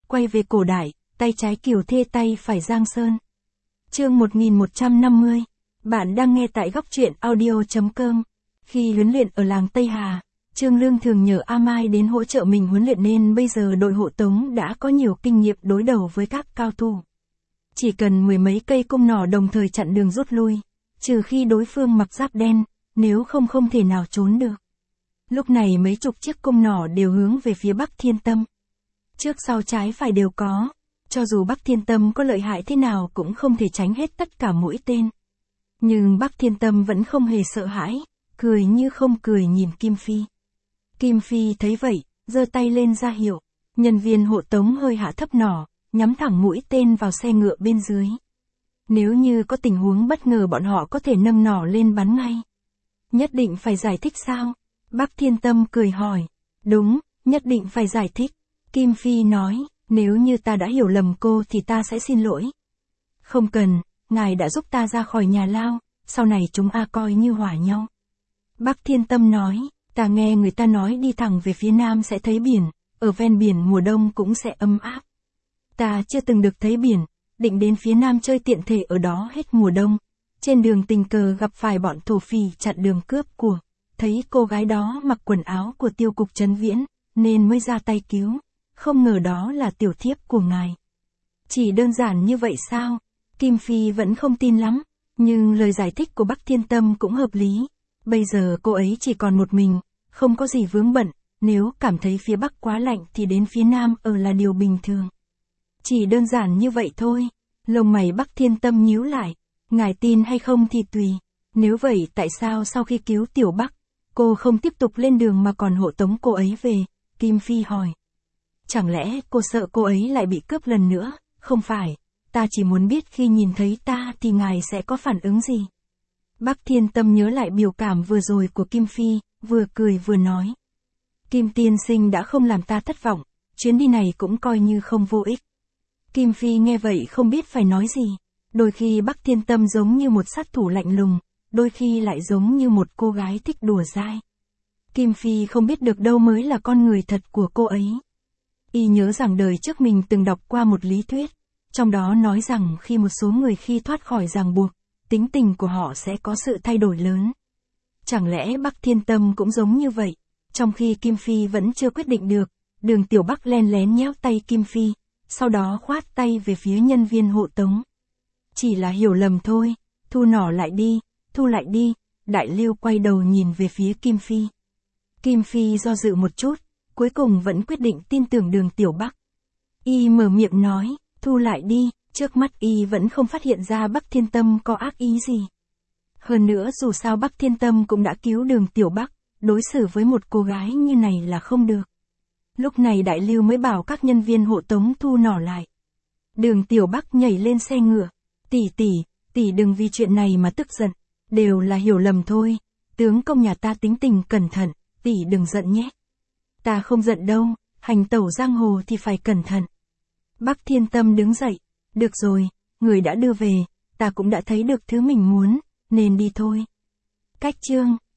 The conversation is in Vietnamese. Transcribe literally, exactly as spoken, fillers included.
quay về cổ đại, tay trái Kiều Thê tay phải Giang Sơn. Chương một nghìn một trăm năm mươi. Bạn đang nghe tại góc truyện audio chấm com. Khi huấn luyện ở làng Tây Hà, Trương Lương thường nhờ A Mai đến hỗ trợ mình huấn luyện nên bây giờ đội hộ tống đã có nhiều kinh nghiệm đối đầu với các cao thủ. Chỉ cần mười mấy cây cung nỏ đồng thời chặn đường rút lui, trừ khi đối phương mặc giáp đen, nếu không không thể nào trốn được. Lúc này mấy chục chiếc cung nỏ đều hướng về phía Bắc Thiên Tâm. Trước sau trái phải đều có, cho dù Bắc Thiên Tâm có lợi hại thế nào cũng không thể tránh hết tất cả mũi tên. Nhưng Bắc Thiên Tâm vẫn không hề sợ hãi, cười như không cười nhìn Kim Phi. Kim Phi thấy vậy, giơ tay lên ra hiệu, nhân viên hộ tống hơi hạ thấp nỏ, nhắm thẳng mũi tên vào xe ngựa bên dưới. Nếu như có tình huống bất ngờ bọn họ có thể nâng nỏ lên bắn ngay. Nhất định phải giải thích sao? Bắc Thiên Tâm cười hỏi. Đúng, nhất định phải giải thích. Kim Phi nói, nếu như ta đã hiểu lầm cô thì ta sẽ xin lỗi. Không cần, ngài đã giúp ta ra khỏi nhà lao, sau này chúng a coi như hòa nhau. Bắc Thiên Tâm nói, ta nghe người ta nói đi thẳng về phía nam sẽ thấy biển, ở ven biển mùa đông cũng sẽ ấm áp. Ta chưa từng được thấy biển, định đến phía nam chơi tiện thể ở đó hết mùa đông. Trên đường tình cờ gặp phải bọn thổ phỉ chặn đường cướp của, thấy cô gái đó mặc quần áo của Tiêu cục Trấn Viễn, nên mới ra tay cứu, không ngờ đó là tiểu thiếp của ngài. Chỉ đơn giản như vậy sao? Kim Phi vẫn không tin lắm, nhưng lời giải thích của Bắc Thiên Tâm cũng hợp lý. Bây giờ cô ấy chỉ còn một mình, không có gì vướng bận, nếu cảm thấy phía Bắc quá lạnh thì đến phía Nam ở là điều bình thường. Chỉ đơn giản như vậy thôi. Lông mày Bắc Thiên Tâm nhíu lại, ngài tin hay không thì tùy. Nếu vậy tại sao sau khi cứu Tiểu Bắc, cô không tiếp tục lên đường mà còn hộ tống cô ấy về? Kim Phi hỏi. Chẳng lẽ cô sợ cô ấy lại bị cướp lần nữa? Không phải, ta chỉ muốn biết khi nhìn thấy ta thì ngài sẽ có phản ứng gì. Bắc Thiên Tâm nhớ lại biểu cảm vừa rồi của Kim Phi, vừa cười vừa nói. Kim tiên sinh đã không làm ta thất vọng, chuyến đi này cũng coi như không vô ích. Kim Phi nghe vậy không biết phải nói gì. Đôi khi Bắc Thiên Tâm giống như một sát thủ lạnh lùng, đôi khi lại giống như một cô gái thích đùa dai. Kim Phi không biết được đâu mới là con người thật của cô ấy. Y nhớ rằng đời trước mình từng đọc qua một lý thuyết, trong đó nói rằng khi một số người khi thoát khỏi ràng buộc, tính tình của họ sẽ có sự thay đổi lớn. Chẳng lẽ Bắc Thiên Tâm cũng giống như vậy? Trong khi Kim Phi vẫn chưa quyết định được, Đường Tiểu Bắc len lén nhéo tay Kim Phi, sau đó khoát tay về phía nhân viên hộ tống. Chỉ là hiểu lầm thôi, thu nỏ lại đi, thu lại đi. Đại Lưu quay đầu nhìn về phía Kim Phi. Kim Phi do dự một chút, cuối cùng vẫn quyết định tin tưởng Đường Tiểu Bắc. Y mở miệng nói, thu lại đi. Trước mắt Y vẫn không phát hiện ra Bắc Thiên Tâm có ác ý gì. Hơn nữa dù sao Bắc Thiên Tâm cũng đã cứu Đường Tiểu Bắc, đối xử với một cô gái như này là không được. Lúc này Đại Lưu mới bảo các nhân viên hộ tống thu nỏ lại. Đường Tiểu Bắc nhảy lên xe ngựa. Tỷ tỷ, tỷ đừng vì chuyện này mà tức giận, đều là hiểu lầm thôi. Tướng công nhà ta tính tình cẩn thận, tỷ đừng giận nhé. Ta không giận đâu, hành tẩu giang hồ thì phải cẩn thận. Bắc Thiên Tâm đứng dậy. Được rồi, người đã đưa về, ta cũng đã thấy được thứ mình muốn, nên đi thôi. Cách chương